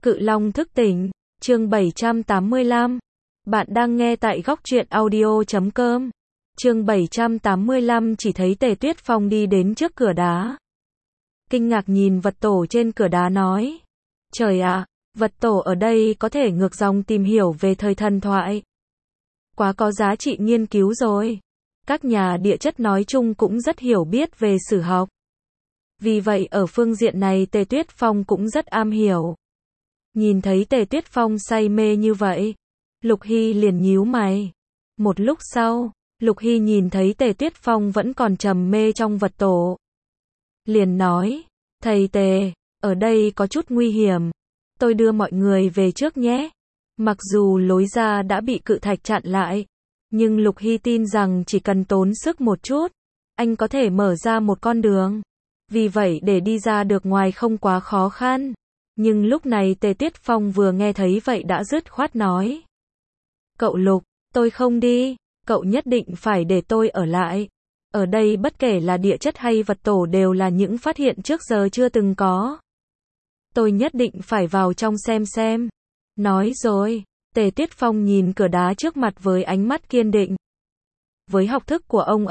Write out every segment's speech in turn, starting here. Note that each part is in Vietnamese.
Cự Long thức tỉnh, chương 785. Bạn đang nghe tại góc truyện audio.com. Chương 785 chỉ thấy Tề Tuyết Phong đi đến trước cửa đá. Kinh ngạc nhìn vật tổ trên cửa đá nói. Trời ạ, vật tổ ở đây có thể ngược dòng tìm hiểu về thời thần thoại. Quá có giá trị nghiên cứu rồi. Các nhà địa chất nói chung cũng rất hiểu biết về sử học. Vì vậy ở phương diện này Tề Tuyết Phong cũng rất am hiểu. Nhìn thấy Tề Tuyết Phong say mê như vậy, Lục Hy liền nhíu mày. Một lúc sau, Lục Hy nhìn thấy Tề Tuyết Phong vẫn còn trầm mê trong vật tổ. Liền nói, thầy Tề, ở đây có chút nguy hiểm. Tôi đưa mọi người về trước nhé. Mặc dù lối ra đã bị cự thạch chặn lại, nhưng Lục Hy tin rằng chỉ cần tốn sức một chút, anh có thể mở ra một con đường. Vì vậy để đi ra được ngoài không quá khó khăn. Nhưng lúc này Tề Tuyết Phong vừa nghe thấy vậy đã dứt khoát nói. Cậu Lục, tôi không đi, cậu nhất định phải để tôi ở lại. Ở đây bất kể là địa chất hay vật tổ đều là những phát hiện trước giờ chưa từng có. Tôi nhất định phải vào trong xem. Nói rồi, Tề Tuyết Phong nhìn cửa đá trước mặt với ánh mắt kiên định. Với học thức của ông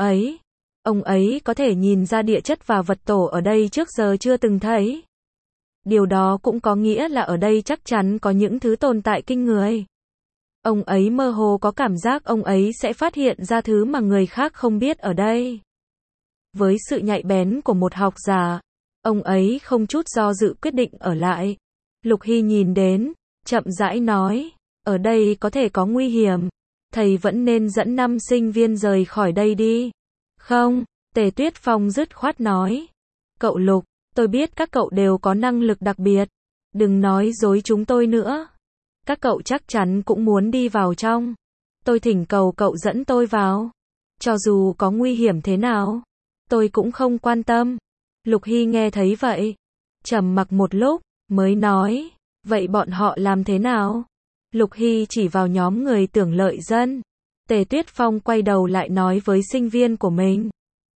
ấy có thể nhìn ra địa chất và vật tổ ở đây trước giờ chưa từng thấy. Điều đó cũng có nghĩa là ở đây chắc chắn có những thứ tồn tại kinh người. Ông ấy mơ hồ có cảm giác ông ấy sẽ phát hiện ra thứ mà người khác không biết ở đây. Với sự nhạy bén của một học giả, ông ấy không chút do dự quyết định ở lại. Lục Hy nhìn đến, chậm rãi nói, ở đây có thể có nguy hiểm, thầy vẫn nên dẫn 5 sinh viên rời khỏi đây đi. Không, Tề Tuyết Phong dứt khoát nói. Cậu Lục, tôi biết các cậu đều có năng lực đặc biệt. Đừng nói dối chúng tôi nữa. Các cậu chắc chắn cũng muốn đi vào trong. Tôi thỉnh cầu cậu dẫn tôi vào. Cho dù có nguy hiểm thế nào, tôi cũng không quan tâm. Lục Hy nghe thấy vậy, trầm mặc một lúc, mới nói, vậy bọn họ làm thế nào? Lục Hy chỉ vào nhóm người tưởng lợi dân. Tề Tuyết Phong quay đầu lại nói với sinh viên của mình.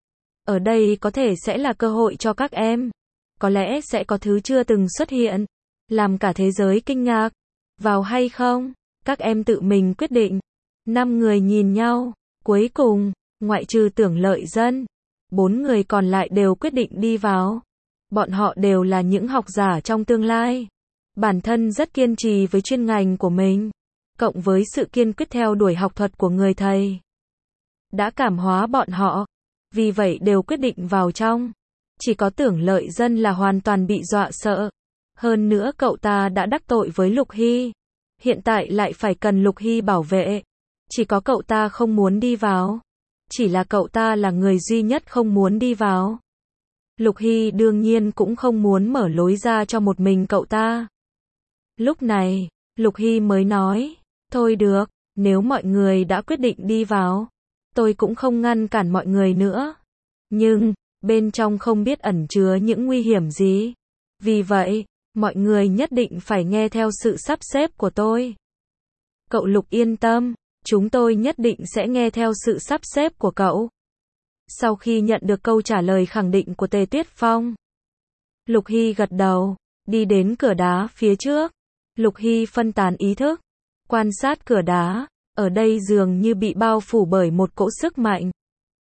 Ở đây có thể sẽ là cơ hội cho các em. Có lẽ sẽ có thứ chưa từng xuất hiện, làm cả thế giới kinh ngạc. Vào hay không, các em tự mình quyết định. 5 người nhìn nhau, cuối cùng, ngoại trừ tưởng lợi dân, 4 người còn lại đều quyết định đi vào. Bọn họ đều là những học giả trong tương lai. Bản thân rất kiên trì với chuyên ngành của mình, cộng với sự kiên quyết theo đuổi học thuật của người thầy. Đã cảm hóa bọn họ, vì vậy đều quyết định vào trong. Chỉ có tưởng lợi dân là hoàn toàn bị dọa sợ. Hơn nữa cậu ta đã đắc tội với Lục Hy. Hiện tại lại phải cần Lục Hy bảo vệ. Chỉ có cậu ta không muốn đi vào. Chỉ là cậu ta là người duy nhất không muốn đi vào. Lục Hy đương nhiên cũng không muốn mở lối ra cho một mình cậu ta. Lúc này, Lục Hy mới nói, thôi được, nếu mọi người đã quyết định đi vào, tôi cũng không ngăn cản mọi người nữa. Nhưng, bên trong không biết ẩn chứa những nguy hiểm gì. Vì vậy, mọi người nhất định phải nghe theo sự sắp xếp của tôi. Cậu Lục yên tâm, chúng tôi nhất định sẽ nghe theo sự sắp xếp của cậu. Sau khi nhận được câu trả lời khẳng định của Tề Tuyết Phong, Lục Hy gật đầu, đi đến cửa đá phía trước. Lục Hy phân tán ý thức, quan sát cửa đá, ở đây dường như bị bao phủ bởi một cỗ sức mạnh.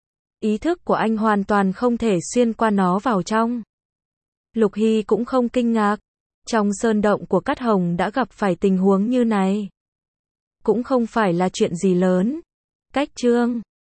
Ý thức của anh hoàn toàn không thể xuyên qua nó vào trong. Lục Hy cũng không kinh ngạc, trong sơn động của Cát Hồng đã gặp phải tình huống như này. Cũng không phải là chuyện gì lớn. Cách chương